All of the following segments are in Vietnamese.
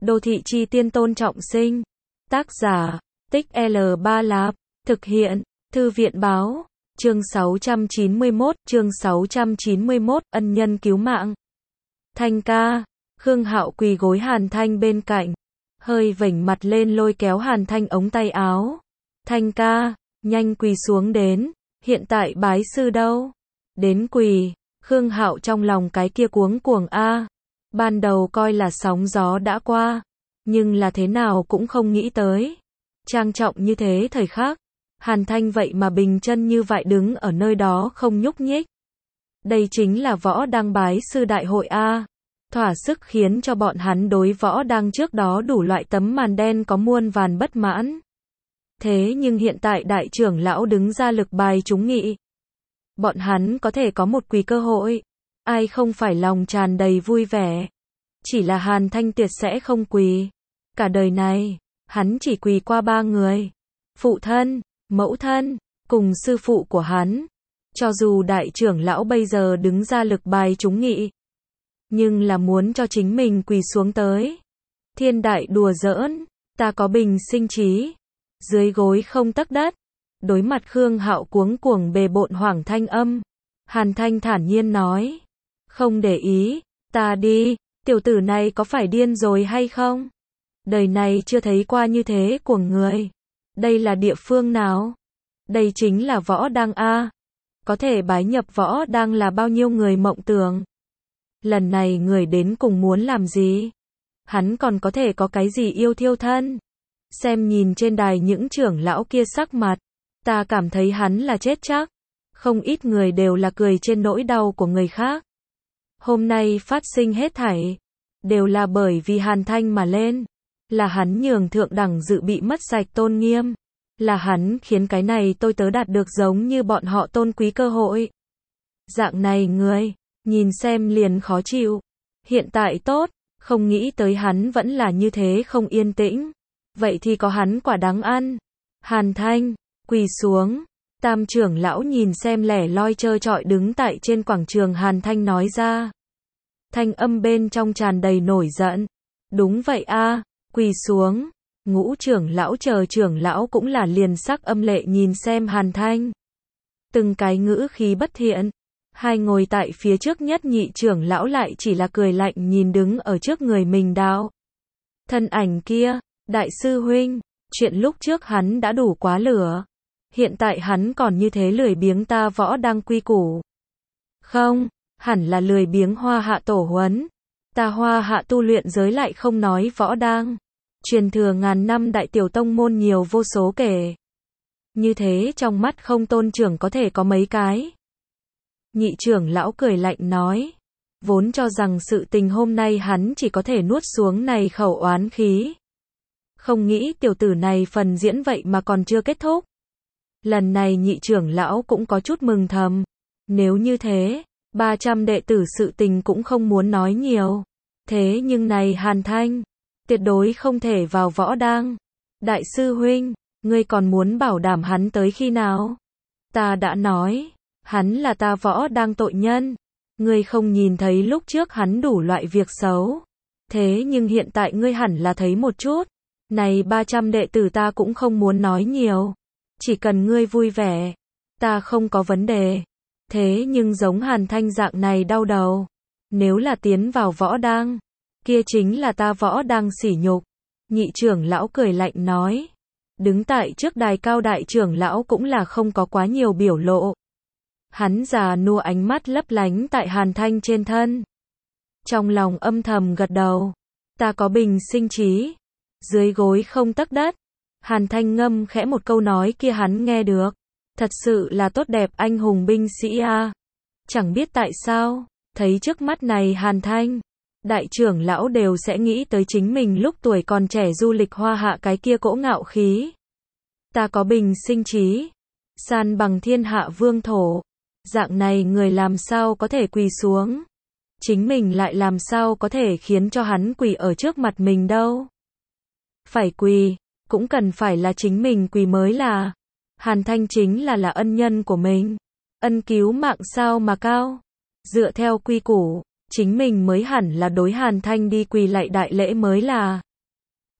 Đô thị chi tiên Tôn Trọng Sinh. Tác giả, Tích L3 Lạp. Thực hiện, Thư viện báo. Chương 691, ân nhân cứu mạng. Thanh ca. Khương Hạo quỳ gối Hàn Thanh bên cạnh, hơi vểnh mặt lên lôi kéo Hàn Thanh ống tay áo. Thanh ca, nhanh quỳ xuống đến, hiện tại bái sư đâu? Đến quỳ. Khương Hạo trong lòng cái kia cuống cuồng a. Ban đầu coi là sóng gió đã qua, nhưng là thế nào cũng không nghĩ tới. Trang trọng như thế thời khắc, Hàn Thanh vậy mà bình chân như vậy đứng ở nơi đó không nhúc nhích. Đây chính là võ đăng bái sư đại hội a. Thỏa sức khiến cho bọn hắn đối võ đăng trước đó đủ loại tấm màn đen có muôn vàn bất mãn. Thế nhưng hiện tại đại trưởng lão đứng ra lực bài chúng nghị, bọn hắn có thể có một quỳ cơ hội, ai không phải lòng tràn đầy vui vẻ. Chỉ là Hàn Thanh tuyệt sẽ không quỳ. Cả đời này, hắn chỉ quỳ qua 3 người. Phụ thân, mẫu thân, cùng sư phụ của hắn. Cho dù đại trưởng lão bây giờ đứng ra lực bài chúng nghị, nhưng là muốn cho chính mình quỳ xuống tới. Thiên đại đùa giỡn, ta có bình sinh trí, dưới gối không tấc đất. Đối mặt Khương Hạo cuống cuồng bề bộn hoảng thanh âm, Hàn Thanh thản nhiên nói, không để ý, ta đi. Tiểu tử này có phải điên rồi hay không? Đời này chưa thấy qua như thế của người. Đây là địa phương nào? Đây chính là võ đăng a. Có thể bái nhập võ đăng là bao nhiêu người mộng tưởng. Lần này người đến cùng muốn làm gì? Hắn còn có thể có cái gì yêu thiêu thân? Xem nhìn trên đài những trưởng lão kia sắc mặt, ta cảm thấy hắn là chết chắc. Không ít người đều là cười trên nỗi đau của người khác. Hôm nay phát sinh hết thảy, đều là bởi vì Hàn Thanh mà lên. Là hắn nhường thượng đẳng dự bị mất sạch tôn nghiêm. Là hắn khiến cái này tôi tớ đạt được giống như bọn họ tôn quý cơ hội. Dạng này người, nhìn xem liền khó chịu. Hiện tại tốt, không nghĩ tới hắn vẫn là như thế không yên tĩnh. Vậy thì có hắn quả đáng ăn. Hàn Thanh, quỳ xuống. Tam trưởng lão nhìn xem lẻ loi trơ trọi đứng tại trên quảng trường, Hàn Thanh nói ra. Thanh âm bên trong tràn đầy nổi giận. Đúng vậy a, quỳ xuống. Ngũ trưởng lão chờ trưởng lão cũng là liền sắc âm lệ nhìn xem Hàn Thanh. Từng cái ngữ khí bất thiện. Hai ngồi tại phía trước nhất nhị trưởng lão lại chỉ là cười lạnh nhìn đứng ở trước người mình đạo. Thân ảnh kia, đại sư huynh, chuyện lúc trước hắn đã đủ quá lửa. Hiện tại hắn còn như thế lười biếng ta võ đăng quy củ. Không, hẳn là lười biếng hoa hạ tổ huấn. Ta hoa hạ tu luyện giới lại không nói võ đăng. Truyền thừa ngàn năm đại tiểu tông môn nhiều vô số kể. Như thế trong mắt không tôn trưởng có thể có mấy cái. Nhị trưởng lão cười lạnh nói. Vốn cho rằng sự tình hôm nay hắn chỉ có thể nuốt xuống này khẩu oán khí. Không nghĩ tiểu tử này phần diễn vậy mà còn chưa kết thúc. Lần này nhị trưởng lão cũng có chút mừng thầm. Nếu như thế, 300 đệ tử sự tình cũng không muốn nói nhiều. Thế nhưng này Hàn Thanh, tuyệt đối không thể vào võ đăng. Đại sư huynh, ngươi còn muốn bảo đảm hắn tới khi nào? Ta đã nói, hắn là ta võ đăng tội nhân. Ngươi không nhìn thấy lúc trước hắn đủ loại việc xấu. Thế nhưng hiện tại ngươi hẳn là thấy một chút. Này 300 đệ tử ta cũng không muốn nói nhiều. Chỉ cần ngươi vui vẻ, ta không có vấn đề. Thế nhưng giống Hàn Thanh dạng này đau đầu. Nếu là tiến vào võ đăng, kia chính là ta võ đăng sỉ nhục. Nhị trưởng lão cười lạnh nói. Đứng tại trước đài cao đại trưởng lão cũng là không có quá nhiều biểu lộ. Hắn già nua ánh mắt lấp lánh tại Hàn Thanh trên thân. Trong lòng âm thầm gật đầu. Ta có bình sinh trí, dưới gối không tấc đất. Hàn Thanh ngâm khẽ một câu nói kia hắn nghe được. Thật sự là tốt đẹp anh hùng binh sĩ a. Chẳng biết tại sao, thấy trước mắt này Hàn Thanh, đại trưởng lão đều sẽ nghĩ tới chính mình lúc tuổi còn trẻ du lịch hoa hạ cái kia cỗ ngạo khí. Ta có bình sinh trí, san bằng thiên hạ vương thổ. Dạng này người làm sao có thể quỳ xuống. Chính mình lại làm sao có thể khiến cho hắn quỳ ở trước mặt mình đâu. Phải quỳ, cũng cần phải là chính mình quỳ mới là. Hàn Thanh chính là ân nhân của mình. Ân cứu mạng sao mà cao. Dựa theo quy củ, chính mình mới hẳn là đối Hàn Thanh đi quỳ lạy đại lễ mới là.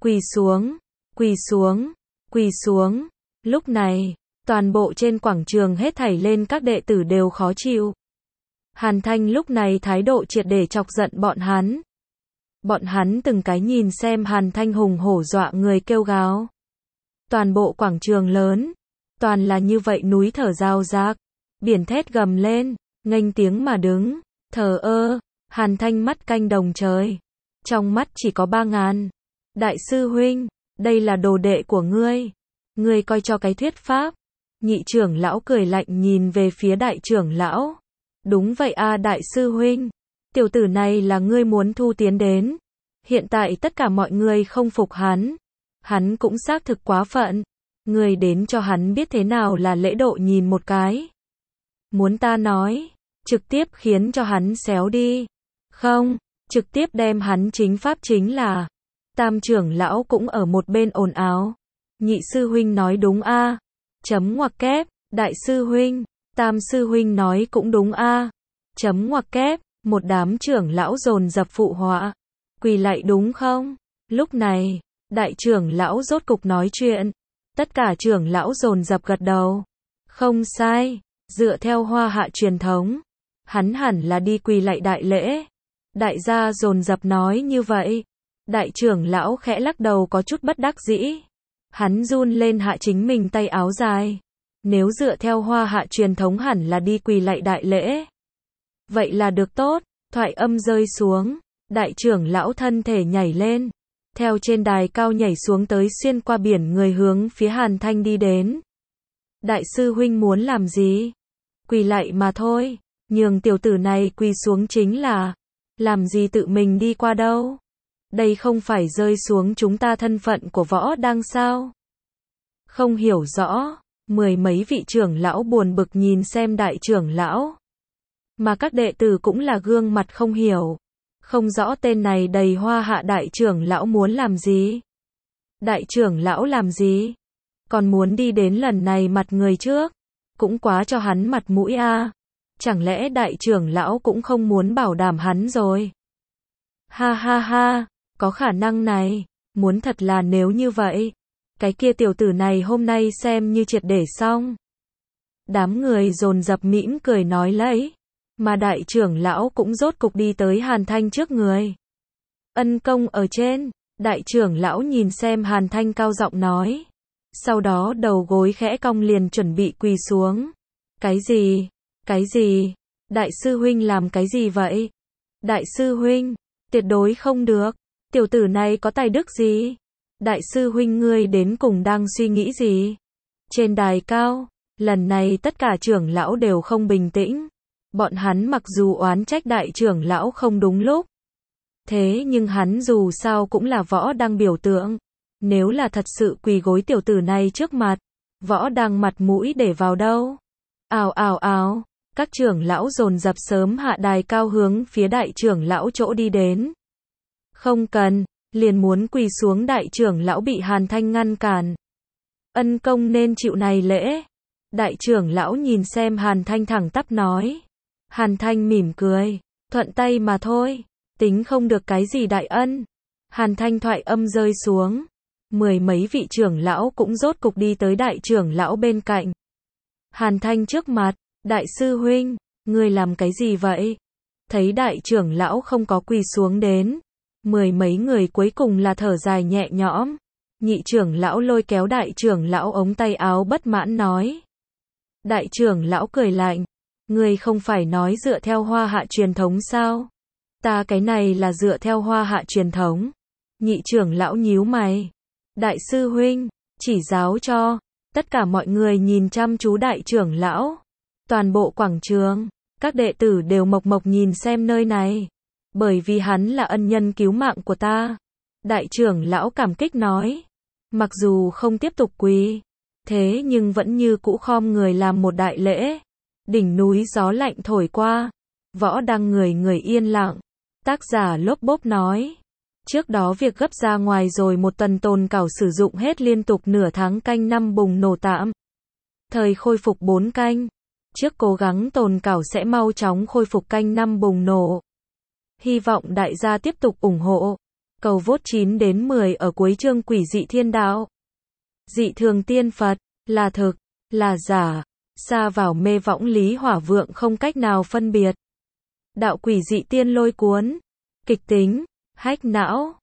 quỳ xuống, quỳ xuống, quỳ xuống. Lúc này, toàn bộ trên quảng trường hết thảy lên các đệ tử đều khó chịu. Hàn Thanh lúc này thái độ triệt để chọc giận bọn hắn. Bọn hắn từng cái nhìn xem Hàn Thanh hùng hổ dọa người kêu gào. Toàn bộ quảng trường lớn, toàn là như vậy núi thở rao rác, biển thét gầm lên, nghênh tiếng mà đứng, thờ ơ. Hàn Thanh mắt canh đồng trời, trong mắt chỉ có 3.000. Đại sư huynh, đây là đồ đệ của ngươi coi cho cái thuyết pháp. Nhị trưởng lão cười lạnh nhìn về phía đại trưởng lão. Đúng vậy a đại sư huynh, tiểu tử này là ngươi muốn thu tiến đến. Hiện tại tất cả mọi người không phục hắn cũng xác thực quá phận. Ngươi đến cho hắn biết thế nào là lễ độ nhìn một cái. Muốn ta nói, trực tiếp khiến cho hắn xéo đi. Không, trực tiếp đem hắn chính pháp chính là. Tam trưởng lão cũng ở một bên ồn ào. Nhị sư huynh nói đúng a. Chấm ngoặc kép, đại sư huynh, tam sư huynh nói cũng đúng a. Chấm ngoặc kép, một đám trưởng lão dồn dập phụ họa. Quỳ lạy đúng không? Lúc này, đại trưởng lão rốt cục nói chuyện. Tất cả trưởng lão dồn dập gật đầu. Không sai, dựa theo Hoa Hạ truyền thống, hắn hẳn là đi quỳ lạy đại lễ. Đại gia dồn dập nói như vậy. Đại trưởng lão khẽ lắc đầu có chút bất đắc dĩ. Hắn run lên hạ chính mình tay áo dài. Nếu dựa theo Hoa Hạ truyền thống hẳn là đi quỳ lạy đại lễ. Vậy là được tốt. Thoại âm rơi xuống. Đại trưởng lão thân thể nhảy lên. Theo trên đài cao nhảy xuống tới xuyên qua biển người hướng phía Hàn Thanh đi đến. Đại sư huynh muốn làm gì? Quỳ lạy mà thôi. Nhường tiểu tử này quỳ xuống chính là. Làm gì tự mình đi qua đâu? Đây không phải rơi xuống chúng ta thân phận của võ đang sao? Không hiểu rõ, mười mấy vị trưởng lão buồn bực nhìn xem đại trưởng lão. Mà các đệ tử cũng là gương mặt không hiểu. Không rõ tên này đầy Hoa Hạ đại trưởng lão muốn làm gì? Đại trưởng lão làm gì? Còn muốn đi đến lần này mặt người trước? Cũng quá cho hắn mặt mũi a. Chẳng lẽ đại trưởng lão cũng không muốn bảo đảm hắn rồi? Ha ha ha, có khả năng này, muốn thật là nếu như vậy. Cái kia tiểu tử này hôm nay xem như triệt để xong. Đám người dồn dập mỉm cười nói lấy. Mà đại trưởng lão cũng rốt cục đi tới Hàn Thanh trước người. Ân công ở trên, đại trưởng lão nhìn xem Hàn Thanh cao giọng nói. Sau đó đầu gối khẽ cong liền chuẩn bị quỳ xuống. Cái gì? Cái gì? Đại sư huynh làm cái gì vậy? Đại sư huynh, tuyệt đối không được. Tiểu tử này có tài đức gì? Đại sư huynh ngươi đến cùng đang suy nghĩ gì? Trên đài cao, lần này tất cả trưởng lão đều không bình tĩnh. Bọn hắn mặc dù oán trách đại trưởng lão không đúng lúc. Thế nhưng hắn dù sao cũng là võ đang biểu tượng. Nếu là thật sự quỳ gối tiểu tử này trước mặt, võ đang mặt mũi để vào đâu? Ào ào ào, các trưởng lão dồn dập sớm hạ đài cao hướng phía đại trưởng lão chỗ đi đến. Không cần, liền muốn quỳ xuống đại trưởng lão bị Hàn Thanh ngăn cản. Ân công nên chịu này lễ. Đại trưởng lão nhìn xem Hàn Thanh thẳng tắp nói. Hàn Thanh mỉm cười, thuận tay mà thôi, tính không được cái gì đại ân. Hàn Thanh thoại âm rơi xuống. Mười mấy vị trưởng lão cũng rốt cục đi tới đại trưởng lão bên cạnh. Hàn Thanh trước mặt, đại sư huynh, ngươi làm cái gì vậy? Thấy đại trưởng lão không có quỳ xuống đến. Mười mấy người cuối cùng là thở dài nhẹ nhõm. Nhị trưởng lão lôi kéo đại trưởng lão ống tay áo bất mãn nói. Đại trưởng lão cười lạnh. Ngươi không phải nói dựa theo Hoa Hạ truyền thống sao? Ta cái này là dựa theo Hoa Hạ truyền thống. Nhị trưởng lão nhíu mày. Đại sư huynh, chỉ giáo cho. Tất cả mọi người nhìn chăm chú đại trưởng lão. Toàn bộ quảng trường, các đệ tử đều mộc mộc nhìn xem nơi này. Bởi vì hắn là ân nhân cứu mạng của ta. Đại trưởng lão cảm kích nói. Mặc dù không tiếp tục quỳ, thế nhưng vẫn như cũ khom người làm một đại lễ. Đỉnh núi gió lạnh thổi qua. Võ đang người yên lặng. Tác giả Lốp Bốp nói. Trước đó việc gấp ra ngoài rồi một tuần tồn cảo sử dụng hết liên tục nửa tháng canh năm bùng nổ tạm. Thời khôi phục 4 canh. Trước cố gắng tồn cảo sẽ mau chóng khôi phục canh năm bùng nổ. Hy vọng đại gia tiếp tục ủng hộ. Cầu vote 9 đến 10 ở cuối chương Quỷ dị thiên đạo. Dị thường tiên Phật, là thực, là giả, sa vào mê võng lý hỏa vượng không cách nào phân biệt. Đạo quỷ dị tiên lôi cuốn, kịch tính, hách não.